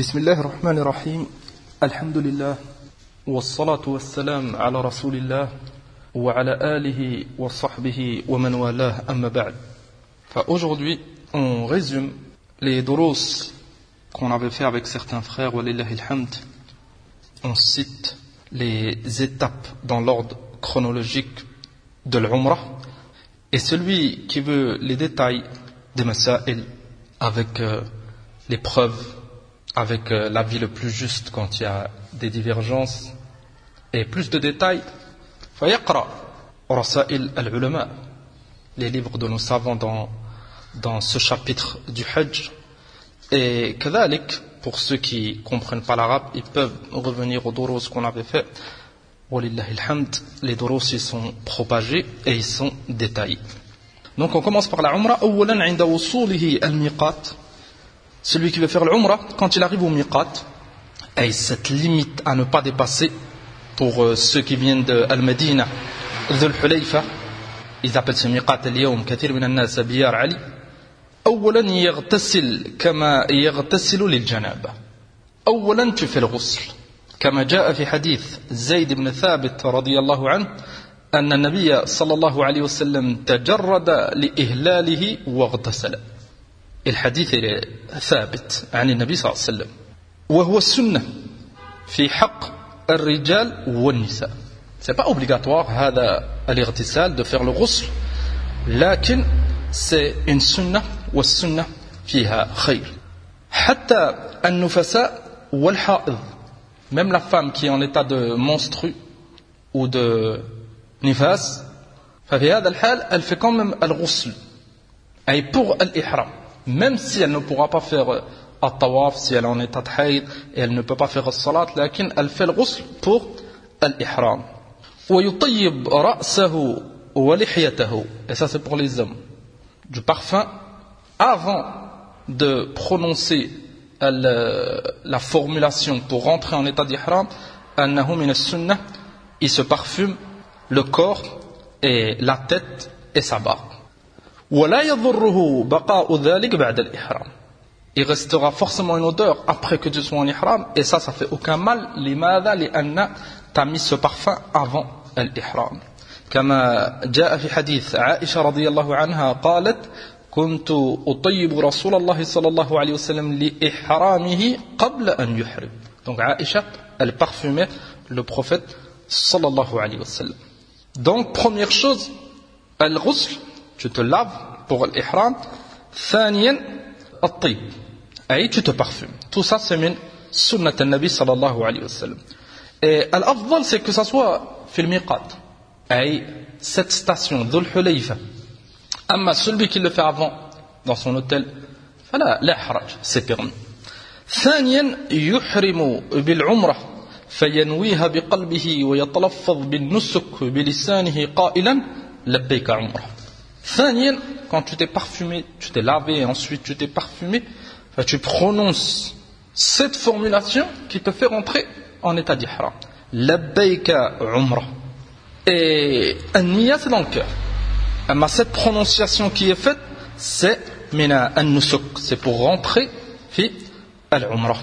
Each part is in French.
بسم الله الرحمن الرحيم الحمد لله والصلاة والسلام على رسول الله وعلى آله وصحبه ومن والاه أما بعد. Aujourd'hui, on résume les durus qu'on avait fait avec certains frères, walillahi alhamd. On cite les étapes dans l'ordre chronologique de l'Umrah, et celui qui veut les détails des masail avec les preuves, avec l'avis le plus juste quand il y a des divergences et plus de détails, فيقرأ رسائل العلماء, les livres de nos savants dans ce chapitre du Hajj. Et كذلك, pour ceux qui ne comprennent pas l'arabe, ils peuvent revenir aux durus qu'on avait fait. Walillahi alhamd, les durus ils sont propagés et ils sont détaillés. Donc on commence par la Umrah. أولا عند وصوله الميقات, celui qui veut faire l'Umrah, quand il arrive au miqat, et cette limite à ne pas dépasser, pour ceux qui viennent de Al-Madina, Dhul Hulayfa, ils appellent ce miqat اليوم كثير من الناس بيار علي. أولا يغتسل كما يغتسل للجنابة. أولا tu fais le ghusl, كما جاء في حديث زيد بن ثابت رضي الله عنه أن النبي صلى الله عليه وسلم تجرد لإهلاله واغتسل. الحديث ثابت عن النبي صلى الله عليه وسلم, وهو السنة في حق الرجال والنساء. C'est pas obligatoire هذا الاغتسال de faire le ghusl, لكن c'est une sunnah, والسنة فيها خير. حتى النفساء والحائض, même la femme qui est en état de menstru ou de nifas, ففي هذا الحال elle fait quand même الغسل, et pour الإحرام, même si elle ne pourra pas faire al-tawaf, si elle est en état de haïd, et elle ne peut pas faire al-salat, lakin elle fait le ghusl pour al-ihram. ويطيب رأسه ولحيته, et ça c'est pour les hommes, du parfum avant de prononcer la formulation pour rentrer en état d'ihram. أنه من السنة, il se parfume le corps et la tête et sa barbe. ولا يضره بقاء ذلك بعد الإحرام, il restera forcément une odeur après que tu sois en ihram, et ça fait aucun mal. لماذا؟ لأن t'as mis ce parfum avant الإحرام. كما جاء في حديث عائشة رضي الله عنها قالت كنت أطيب رسول الله صلى الله عليه وسلم لإحرامه قبل أن يحرم. Donc Aïcha, elle parfumait le prophète صلى الله عليه وسلم. Donc première chose, al-ghusl, tu te laves pour l'ihram. ثانيا الطيب, et tu te parfumes. Tout ça c'est min sunnat al-nabi sallallahu alayhi wa sallam. Et l'afdal c'est que ça soit في الميقات, et cette station Dhul Hulayfa. Amma celui qui le fait avant dans son hôtel, فلا لا حرج, c'est permis. ثانيا يحرم بالعمرة فينويها بقلبه ويتلفظ بالنسك بلسانه قائلا لبيك عمرة. ثانيا, quand tu t'es parfumé, tu t'es lavé et ensuite tu t'es parfumé, tu prononces cette formulation qui te fait rentrer en état d'ihram. Labbayka umrah. Et an-niyya, c'est dans le cœur. Mais cette prononciation qui est faite, c'est mina an-nusuk, c'est pour rentrer fi al-umrah.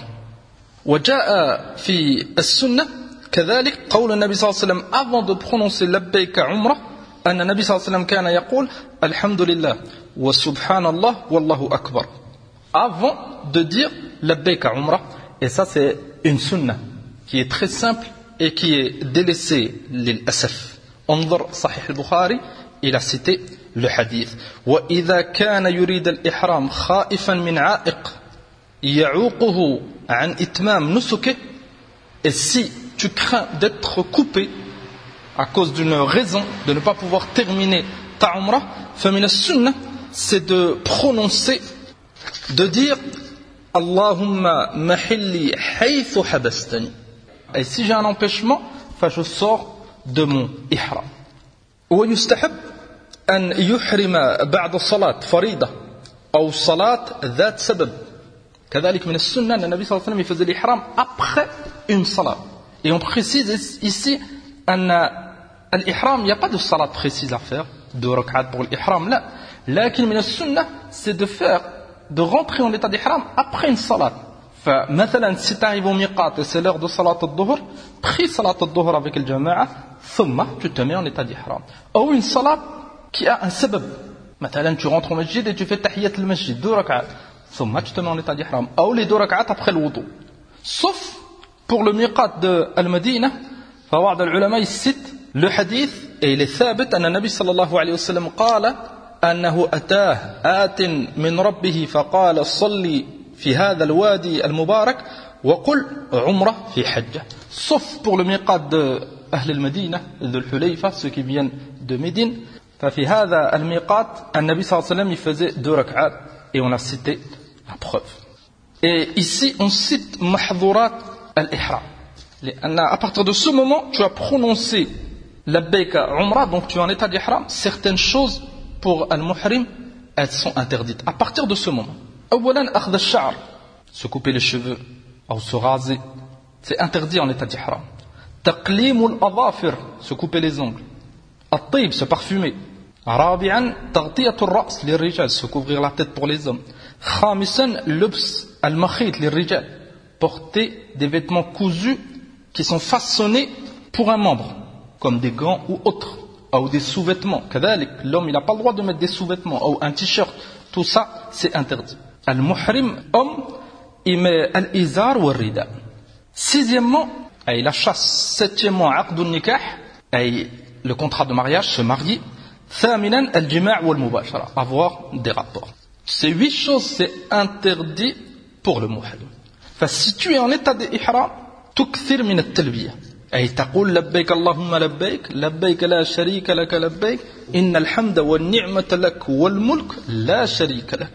وجاء في السنة كذلك قول النبي صلى الله عليه وسلم avant de prononcer labbayka umrah, أن النبي صلى الله عليه وسلم كان يقول الحمد لله وسبحان الله والله أكبر, avant de dire labbayka umrah. Et ça c'est une sunna qui est très simple et qui est délaissée للأسف. انظر صحيح البخاري, il a cité le hadith. وإذا كان يريد الإحرام خائفا من عائق يعوقه عن إتمام نسكه, et si tu crains d'être coupé à cause d'une raison de ne pas pouvoir terminer ta umrah, فمن السنة, c'est de prononcer, de dire Allahumma mahilli haythu habastani, et si j'ai un empêchement, je sors de mon ihram. ويستحب أن يحرم بعد الصلاة فريضة أو صلاة ذات سبب. كذلك من السنة أن النبي صلى الله عليه وسلم يفعل الإحرام après une salat. Et on précise ici أن الإحرام, il n'y a pas de salat précise à faire, de rak'at pour l'ihram, là. لكن من السنة, c'est de rentrer en état d'ihram après une salat. فمثلا si tu arrives au miqat et c'est l'heure de salat al-dhuhr, prie salat al-dhuhr avec le jama'a, thumma tu te mets en état d'ihram. Ou une salat qui a un sabab. مثلا tu rentres au masjid et tu fais tahiyat al-masjid, 2 rak'at, thumma tu te mets en état d'ihram. Ou les 2 rak'at après le wudu. Sauf pour le miqat de al-Madina, فبعض العلماء citent le hadith et il est ثابت أن النبي صلى الله عليه وسلم قال أنه أتاه آت من ربه فقال صلي في هذا الوادي المبارك وقل عمرة في حجة. Sauf pour le miqat de أهل المدينة ذو الحليفة, ceux qui viennent de Médine. ففي هذا الميقات النبي صلى الله عليه وسلم il faisait 2 rak'at et on a cité la preuve. Et ici on cite محظورات الإحرام. À partir de ce moment tu as prononcé labbayka umrah, donc tu es en état d'ihram, certaines choses pour al-muhrim elles sont interdites à partir de ce moment. أولا أخذ الشعر, se couper les cheveux ou se raser, c'est interdit en état d'ihram. تقليم الأظافر, se couper les ongles. الطيب, se parfumer. رابعا تغطية الرأس للرجال, se couvrir la tête pour les hommes. خامسا لبس المخيط للرجال, porter des vêtements cousus qui sont façonnés pour un membre, comme des gants ou autres, ou des sous-vêtements. كذلك, l'homme il n'a pas le droit de mettre des sous-vêtements ou un t-shirt, tout ça c'est interdit. Al-muhrim, homme, il met al-izar ou al-rida. Sixièmement, la chasse. Septièmement, aqd al-nikah, le contrat de mariage, se marier. Thaminan, al-jima' ou al-mubashara, avoir des rapports. Ces 8 choses, c'est interdit pour le muhrim. Si tu es en état d'ihram, tukthir min al-talbiyah. تقول لبيك اللهم لبيك لبيك لا شريك لك لبيك إن الحمد والنعمة لك والملك لا شريك لك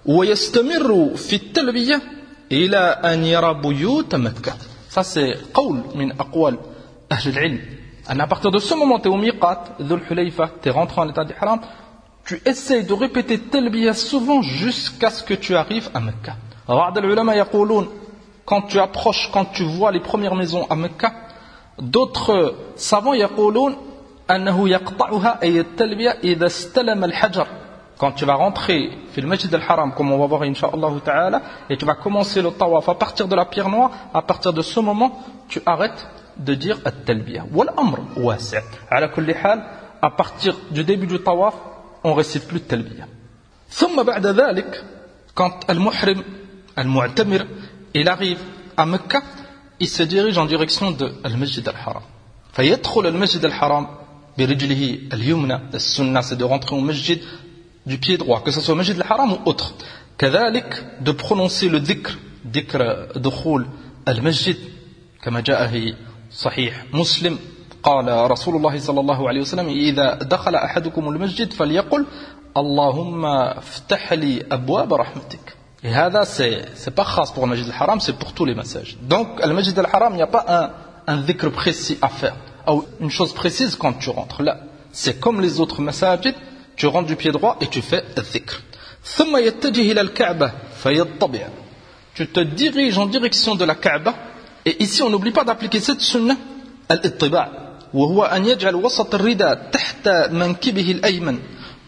ويستمر في التلبية إلى أن يرى بيوت مكة. Ça c'est قول من أقوال أهل العلم. À partir de ce moment tu es au miqat Dhul Hulayfa, tu es rentré en état d'ihram, tu essayes de répéter talbiya souvent jusqu'à ce que tu arrives à Mecca. بعض العلماء يقولون quand tu approches, quand tu vois les premières maisons à Mecca, d'autres savants يقولون أنه يقطعها أي التلبية إذا استلم الحجر. Quand tu vas rentrer في المسجد الحرام, comme on va voir Inch'Allah Ta'ala, et tu vas commencer le tawaf à partir de la pierre noire, à partir de ce moment, tu arrêtes de dire التلبية. والأمر واسع. على كل حال, à partir du début du tawaf, on récite plus de talbiya. ثم بعد ذلك, quand المحرم, المعتمر, il arrive à Mecca, il se dirige en direction de al-Masjid al-Haram. فيدخل المسجد الحرام برجله اليمنى. السنة c'est de rentrer au masjid du pied droit, que ce soit Masjid al-Haram ou autre. كذلك de prononcer le dhikr, dhikr دخول المسجد كما جاء في صحيح مسلم قال رسول الله صلى الله عليه وسلم إذا دخل أحدكم المسجد فليقل اللهم افتح لي أبواب رحمتك. Et هذا c'est pas khas pour le Masjid al-Haram, c'est pour tous les massages. Donc le Masjid al-Haram, il n'y a pas un dhikr précis à faire ou une chose précise quand tu rentres là. C'est comme les autres masajid, tu rentres du pied droit et tu fais le dhikr. ثم يتجه إلى الكعبة فيطبع. Tu te diriges en direction de la Kaaba, et ici on n'oublie pas d'appliquer cette sunna al-ittiba' وهو أن يجعل وسط الرداء تحت منكبه الأيمن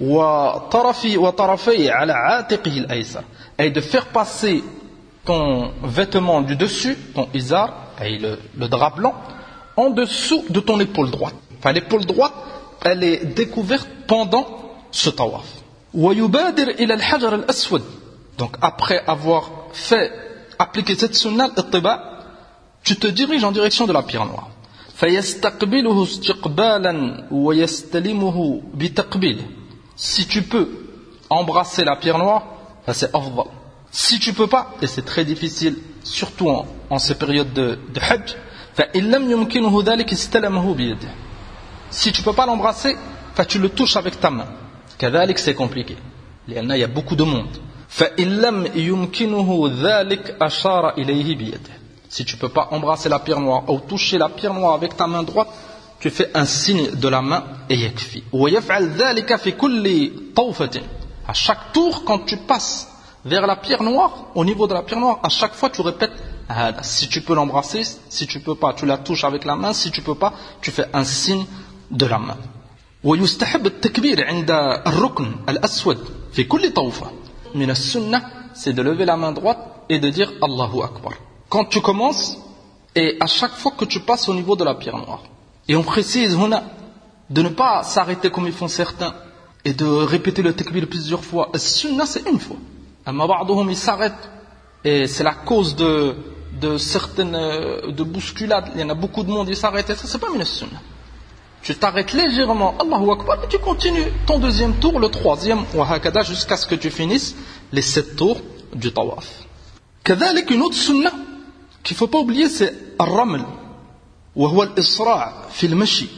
وطرفيه على عاتقه الأيسر, et de faire passer ton vêtement du dessus, ton izar, et le drap blanc, en dessous de ton épaule droite. Enfin, l'épaule droite, elle est découverte pendant ce tawaf. ويبادر إلى الحجر الأسود. Donc après avoir fait appliquer cette sunna al-ittiba', tu te diriges en direction de la pierre noire. فيستقبله استقبالا ويستلمه بتقبيله. Si tu peux embrasser la pierre noire, ça c'est afdal. Si tu peux pas, et c'est très difficile, surtout en ces périodes de hajj, فإن لم يمكنه ذلك استلمه بيده. Si tu peux pas l'embrasser, tu le touches avec ta main. كذلك c'est compliqué. Il y a beaucoup de monde. فإن لم يمكنه ذلك أشار إليه بيده. Si tu peux pas embrasser la pierre noire ou toucher la pierre noire avec ta main droite, tu fais un signe de la main et yakfi. ويفعل ذلك في كل طوفة. À chaque tour, quand tu passes vers la pierre noire, au niveau de la pierre noire, à chaque fois tu répètes هذا. Si tu peux l'embrasser, si tu peux pas, tu la touches avec la main. Si tu peux pas, tu fais un signe de la main. ويستحب التكبير عند الركن الأسود في كل طوفة. من السنة, c'est de lever la main droite et de dire Allahu Akbar. Quand tu commences, et à chaque fois que tu passes au niveau de la pierre noire. Et on précise, de ne pas s'arrêter comme ils font certains, et de répéter le takbir plusieurs fois. Sunnah, c'est une fois. Amma ba'dhum, ils s'arrêtent, et c'est la cause de certaines de bousculades. Il y en a beaucoup de monde, ils s'arrêtent, et ça, c'est pas min sunnah. Tu t'arrêtes légèrement, Allahu Akbar, et tu continues ton deuxième tour, le troisième, wa hakada, jusqu'à ce que tu finisses les 7 tours du tawaf. Kadhalik, une autre sunnah qu'il ne faut pas oublier, c'est al-raml, wa huwa al-isra' fi al-mashi.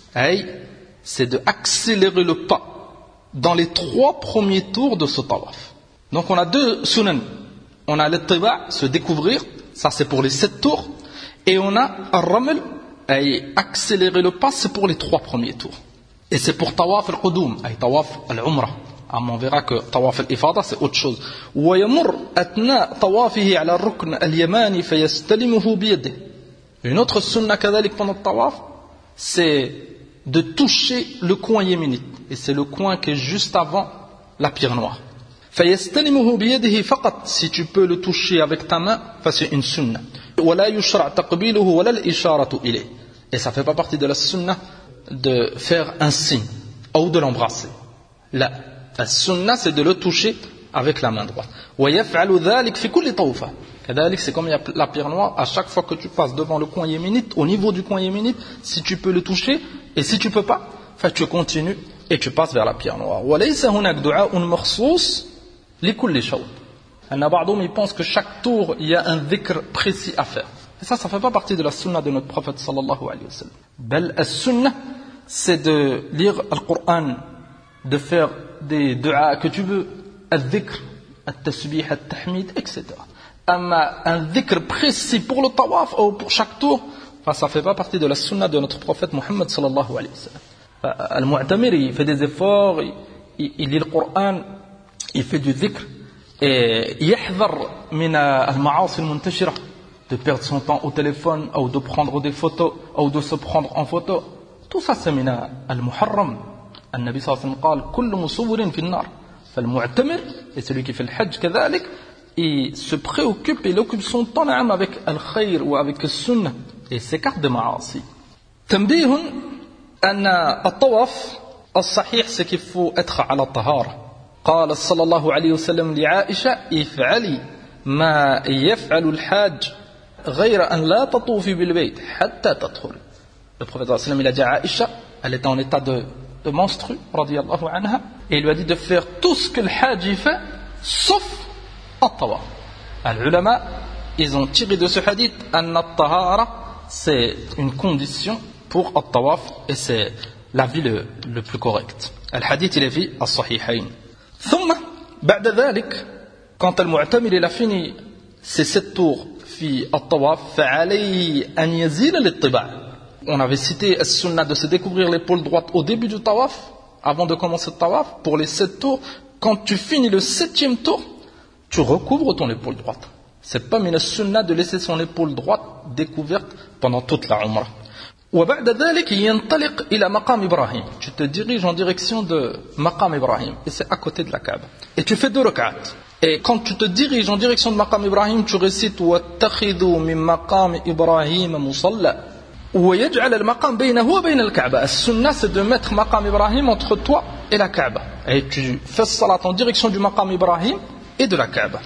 C'est de accélérer le pas dans les 3 premiers tours de ce tawaf. Donc on a 2 sunan. On a l'ittiba', se découvrir, ça c'est pour les 7 tours, et on a al-raml, accélérer le pas, c'est pour les 3 premiers tours. Et c'est pour tawaf al-qudum, tawaf al-umrah. On verra que tawaf al-ifada c'est autre chose. ويمر أثناء طوافه على الركن اليماني فيستلمه بيده. Une autre sunna كذلك pendant le tawaf, c'est de toucher le coin yéménite. Et c'est le coin qui est juste avant la pierre noire. فيستلمه بيده فقط. Si tu peux le toucher avec ta main, c'est une sunna. ولا يشرع تقبيله ولا الإشارة إليه. Et ça fait pas partie de la sunna de faire un signe ou de l'embrasser. Là. La sunna, c'est de le toucher avec la main droite. وَيَفْعَلُ ذَلِكَ فِي كُلِّ طَوْفَةٍ. كذلك, c'est comme il y a la pierre noire, à chaque fois que tu passes devant le coin yéménite, au niveau du coin yéménite, si tu peux le toucher, et si tu peux pas, tu continues et tu passes vers la pierre noire. وَلَيْسَ هُنَاكَ دُعَاءٌ مَخْصُوص لِكُلِّ شَوْطٍ. Il y a بعضهم, ils pensent que chaque tour, il y a un dhikr précis à faire. Et ça fait pas partie de la sunna de notre prophète sallallahu alayhi wa sallam. بل السنة, c'est de lire le Coran, de faire des du'a que tu veux, al-dhikr, al-tasbih, al-tahmid, etc. Un dhikr précis pour le tawaf ou pour chaque tour, ça ne fait pas partie de la sunna de notre prophète Muhammad sallallahu alayhi wa sallam. Al-Mu'tamir, il fait des efforts, il lit le Coran, il fait du dhikr, et yahdhar min al-ma'asi al-muntashira, de perdre son temps au téléphone, ou de prendre des photos, ou de se prendre en photo. Tout ça, c'est min al-muharram. النبي صلى الله عليه وسلم قال كل مصور في النار فالمعتمر, et celui qui fait le hajj كذلك, il se préoccupe, il occupe son temps avec al-khayr ou avec le sunnah et s'écarte de ma'asi. تنبيه أن الطواف الصحيح, c'est qu'il faut être على الطهارة. قال صلى الله عليه وسلم لعائشة افعلي ما يفعل الحاج غير أن لا تطوفي بالبيت حتى تطهري. Le prophète صلى الله عليه وسلم, il a dit à Aïcha, elle était en état de menstru, radiyallahu anha, et il lui a dit de faire tout ce que le hajj fait, sauf at-tawaf. Les ulama, ils ont tiré de ce hadith, an-tahara, c'est une condition pour at-tawaf, et c'est la vie le plus correcte. Le hadith, il est vu à Sahihayn. ثم, بعد ذلك, quand al-mu'tamir, il a fini ses 7 tours, fi at-tawaf, فعليه أن يزيل الاتباع. On avait cité la sunna de se découvrir l'épaule droite au début du tawaf, avant de commencer le tawaf, pour les 7 tours. Quand tu finis le 7e tour, tu recouvres ton épaule droite. C'est pas min sunna de laisser son épaule droite découverte pendant toute la umrah. وبعد ذلك ينطلق إلى مقام إبراهيم. Tu te diriges en direction de Maqam Ibrahim, et c'est à côté de la Kaaba. Et tu fais 2 rak'at. Et quand tu te diriges en direction de Maqam Ibrahim, tu récites وَاتَّخِذُوا مِن مَقَامِ إِبْرَاهِيمَ مُصَلَّى. ويجعل المقام بينه وبين الكعبة. السنة, c'est de mettre Maqam Ibrahim entre toi et la Kaaba. Et tu fais salat en direction du Maqam Ibrahim et de la Kaaba.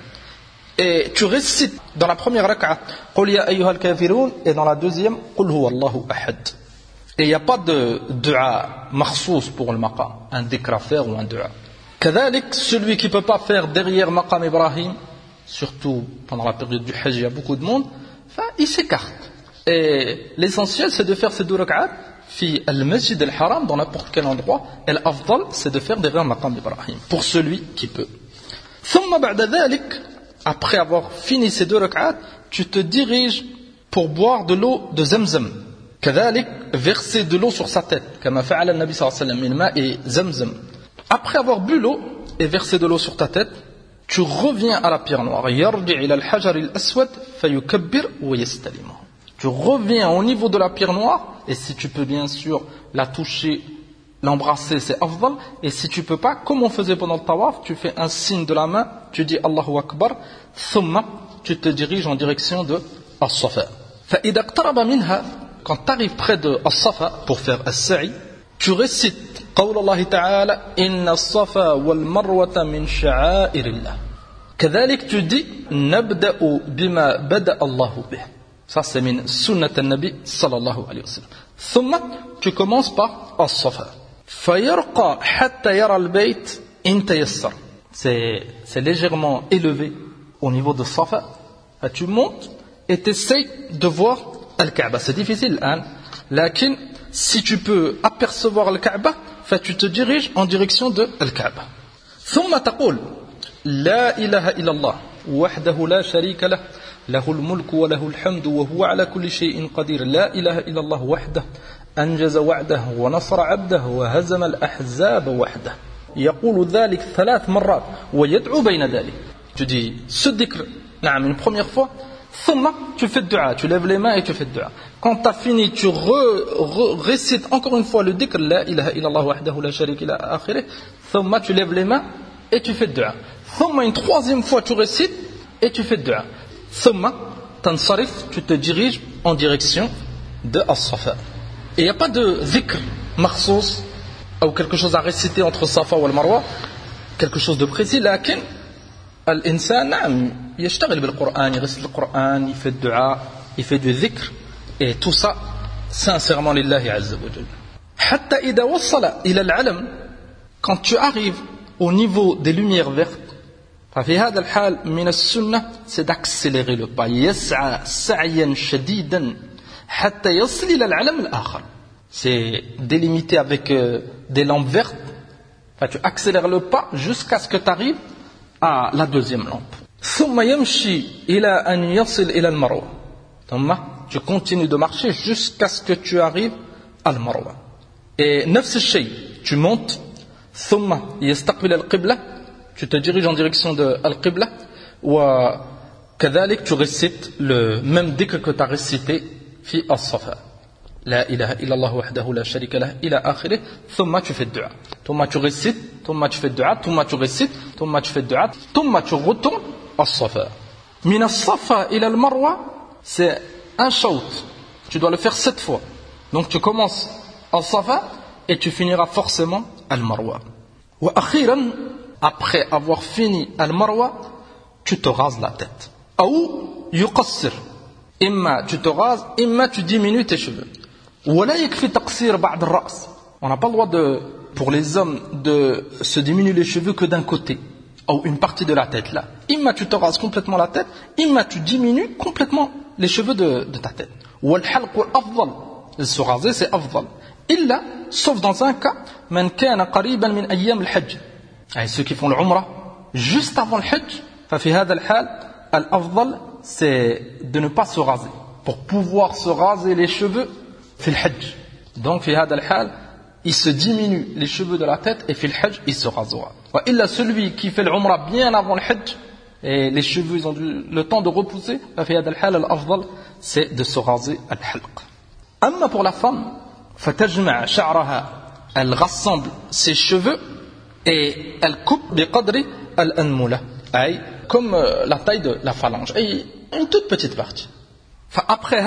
Et tu récites dans la première rak'a قُلْ يَا أَيُّهَا الْكَافِرُونَ, et dans la deuxième قُلْ هُوَ اللَّهُ أَحَدٌ. Et il n'y a pas de dua makhsous pour le maqam, un dhikr à faire ou un dua. كذلك, celui qui ne peut pas faire derrière Maqam Ibrahim, surtout pendant la période du Hajj, il y a beaucoup de monde, il s'écarte. Et l'essentiel, c'est de faire ces 2 rak'at fi al-masjid al-haram, dans n'importe quel endroit. Et l'afdal, c'est de faire derrière Maqam Ibrahim, pour celui qui peut. ثم بعد ذلك, après avoir fini ces 2 rak'at, tu te diriges pour boire de l'eau de Zamzam. كذلك, verser de l'eau sur sa tête, كما فعل النبي صلى الله عليه وسلم من ماء زمزم. Après avoir bu l'eau et versé de l'eau sur ta tête, tu reviens à la pierre noire. يرجع إلى الحجر الأسود فيكبر ويستلمه. Tu reviens au niveau de la pierre noire, et si tu peux bien sûr la toucher, l'embrasser, c'est afdal. Et si tu peux pas, comme on faisait pendant le tawaf, tu fais un signe de la main, tu dis Allahu Akbar, thumma tu te diriges en direction de As-Safa. فإذا اقترب منها, quand tu arrives près de As-Safa pour faire As-Sa'i, tu récites قول الله تعالى إن الصفا والمروة من شعائر الله. كذلك tu dis نبدأ بما بدأ الله به. Ça c'est min sunnat al-Nabi sallallahu alayhi wa sallam. ثم tu commences par As-Safa. فيرقى حتى يرى البيت إن تيسر. C'est légèrement élevé au niveau de Safa. Tu montes et tu essaies de voir Al-Kaaba. C'est difficile, hein? Lakin, si tu peux apercevoir Al-Kaaba, tu te diriges en direction de Al-Kaaba. ثم تقول لا إله إلا الله وحده لا شريك له له الملك وله الحمد وهو على كل شيء قدير لا إله إلا الله وحده أنجز وعده ونصر عبده وهزم الأحزاب وحده يقول ذلك 3 مرات ويدعو بين ذلك. Tu dis ce dhikr, une première fois, ثم tu fais le dua, tu lèves les mains et tu fais le dua. Quand tu as fini, tu récites encore une fois le dhikr, la ilaha illallah wahdahu la sharika ila akhirih, ثم tu lèves les mains et tu fais le dua. ثم une 3e fois tu récites et tu fais le dua. ثم tansarif, tu te diriges en direction de As-Safa. Et il n'y a pas de dhikr makhsous ou quelque chose à réciter entre Safa ou Al-Marwa, quelque chose de précis, lakin الإنسان نعم يشتغل بالقرآن, يغسل القرآن, il fait du dua, il fait du dhikr, et tout ça sincèrement lillahi azza wa jalla. حتى إذا وصل إلى العلم, quand tu arrives au niveau des lumières vertes, ففي هذا الحال من السنة c'est d'accélérer le pas, يسعى سعيا شديدا حتى يصل إلى العلم الآخر. C'est délimité avec des lampes vertes, tu accélères le pas jusqu'à ce que tu arrives à la 2e lampe. ثم يمشي إلى أن يصل إلى المروة. ثم tu continues de marcher jusqu'à ce que tu arrives à المروة. Et نفس الشيء, tu montes. ثم يستقبل القبلة, tu te diriges en direction de القبلة. وكذلك tu récites le même dhikr que tu as récité في الصفا. لا إله إلا الله وحده لا شريك له إلى آخره. ثم tu fais le dua. ثم tu récites, ثم tu fais le dua, ثم tu récites, ثم tu fais le dua, ثم tu retournes الصفا. من الصفا إلى المروة, c'est un shout. Tu dois le faire 7 fois. Donc tu commences الصفا et tu finiras forcément al-Marwa. وأخيرا, après avoir fini al-Marwa, tu te rases la tête. أو يقصر. إما tu te rases, إما tu diminues tes cheveux. ولا يكفي تقصير بعد الرأس. On n'a pas le droit pour les hommes de se diminuer les cheveux que d'un côté ou une partie de la tête là. Imma tu te rases complètement la tête, imma tu diminues complètement les cheveux de ta tête. والحلق أفضل. Se raser c'est أفضل. إلا, sauf dans un cas, من كان قريبا من أيام الحج. Ceux qui font l'umrah juste avant le hajj, ففي هذا الحال الأفضل c'est de ne pas se raser pour pouvoir se raser les cheveux في الحج. Donc في هذا الحال il se diminue les cheveux de la tête et في الحج il se rasera. وإلا celui qui fait l'umrah bien avant le hajj et les cheveux ils ont le temps de repousser, ففي هذا الحال الأفضل c'est de se raser الحلق. أما pour la femme, فتجمع شعرها, elle rassemble ses cheveux et elle coupe بقدر الأنملة, أي comme la taille de la phalange, et une toute petite partie. Après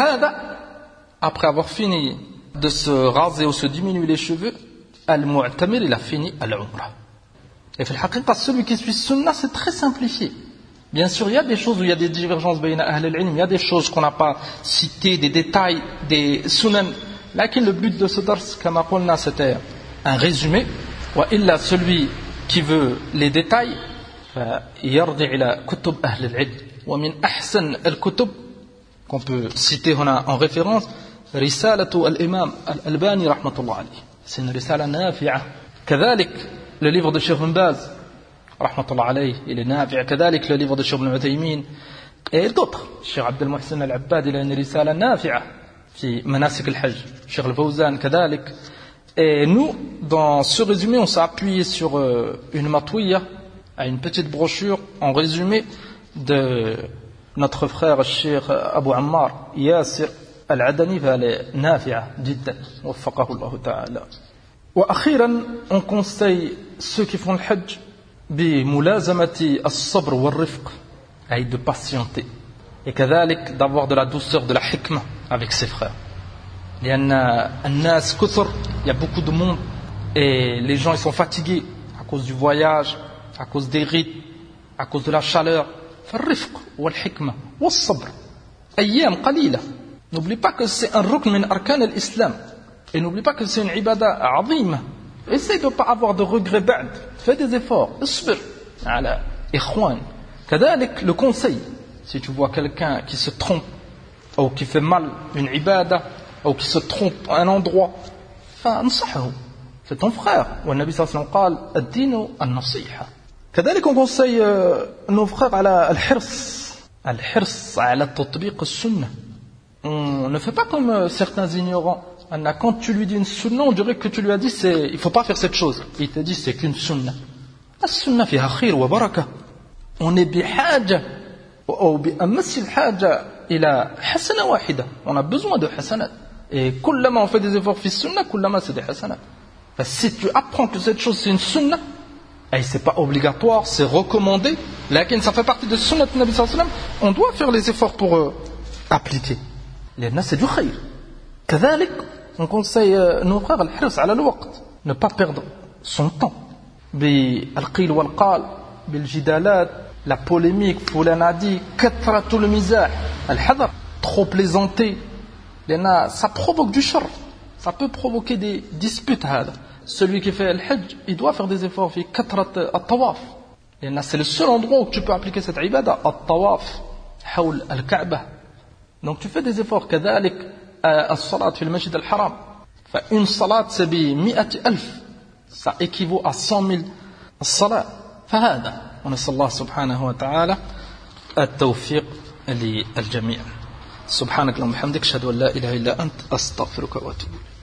avoir fini de se raser ou se diminuer les cheveux, al-mu'tamir il a fini al-umrah. Et في الحقيقة celui qui suit sunna c'est très simplifié. Bien sûr il y a des choses où il y a des divergences بين أهل العلم, il y a des choses qu'on n'a pas citées, des détails, des sunan. Lakin le but de ce dars, comme قلنا, c'était un résumé. وإلا celui qui veut les détails فيرجع إلى كتب أهل العلم. ومن أحسن الكتب qu'on peut citer هنا en référence رسالة الإمام الألباني رحمة الله عليه. C'est une رسالة نافعة. كذلك le livre de Cheikh Ibn Baz رحمة الله عليه il est نافع. كذلك le livre de Cheikh Ibn Uthaymin et d'autres. Cheikh Abd al-Muhsin al-Abbad il a une رسالة نافعة في مناسك الحج. Cheikh al-Fawzan كذلك. Et nous, dans ce résumé, on s'est appuyé sur une matouïa, une petite brochure en résumé de notre frère Cheikh Abu Ammar Yasir Al-Adani, elle est nafi'a jiddan, waffaqahu Allah ta'ala. وأخيرا, on conseille ceux qui font le hajj بملازمة الصبر والرفق, de patienter et كذلك d'avoir de la douceur, de la hikmah avec ses frères. لأن الناس كثر, il y a beaucoup de monde et les gens ils sont fatigués à cause du voyage, à cause des rites, à cause de la chaleur. فالرفق والحكمة والصبر أيام قليلة. N'oublie pas que c'est un rukn min arkan al-islam et n'oublie pas que c'est une ibada azima. Essaye de ne pas avoir de regrets بعد, fais des efforts, اصبر على إخوان. كذلك le conseil, si tu vois quelqu'un qui se trompe ou qui fait mal une ibada ou qui se trompe à un endroit, فانصحه, c'est ton frère. والنبي صلى الله عليه وسلم قال الدين النصيحة. كذلك on conseille nos frères على الحرص على تطبيق السنة. On ne fait pas comme certains ignorants. Quand tu lui dis une sunna, on dirait que tu lui as dit il ne faut pas faire cette chose. Il te dit c'est qu'une sunna. La sunna fiha khir wa baraka. On est bihaja ou bi'amasi al-haja ila hasana wahida. On a besoin de hasanat. Et kullama on fait des efforts fi sunna, kullama c'est des hasanat. Si tu apprends que cette chose c'est une sunna, et c'est pas obligatoire, c'est recommandé, lakin ça fait partie de sunnat Nabi sallallahu alayhi wa sallam, on doit faire les efforts pour appliquer. لأن c'est du khayr. كذلك on conseille nos frères الحرص على الوقت, ne pas perdre son temps بالقيل والقال, بالجدالات, la polémique, فلان a dit, كثرة المزاح, الحذر, trop plaisanter, لأن ça provoque du shar, ça peut provoquer des disputes. هذا celui qui fait le hajj, il doit faire des efforts في كثرة الطواف, لأن c'est le seul endroit où tu peux appliquer cette ibada, الطواف حول الكعبة. Donc tu fais des efforts. كذلك الصلاة في المسجد الحرام, فune صلاة c'est ب100,000, ça équivaut à 100,000 الصلاة. فهذا ونسأل الله سبحانه وتعالى التوفيق للجميع. سبحانك اللهم وبحمدك أشهد أن لا إله إلا أنت أستغفرك وأتوب إليك.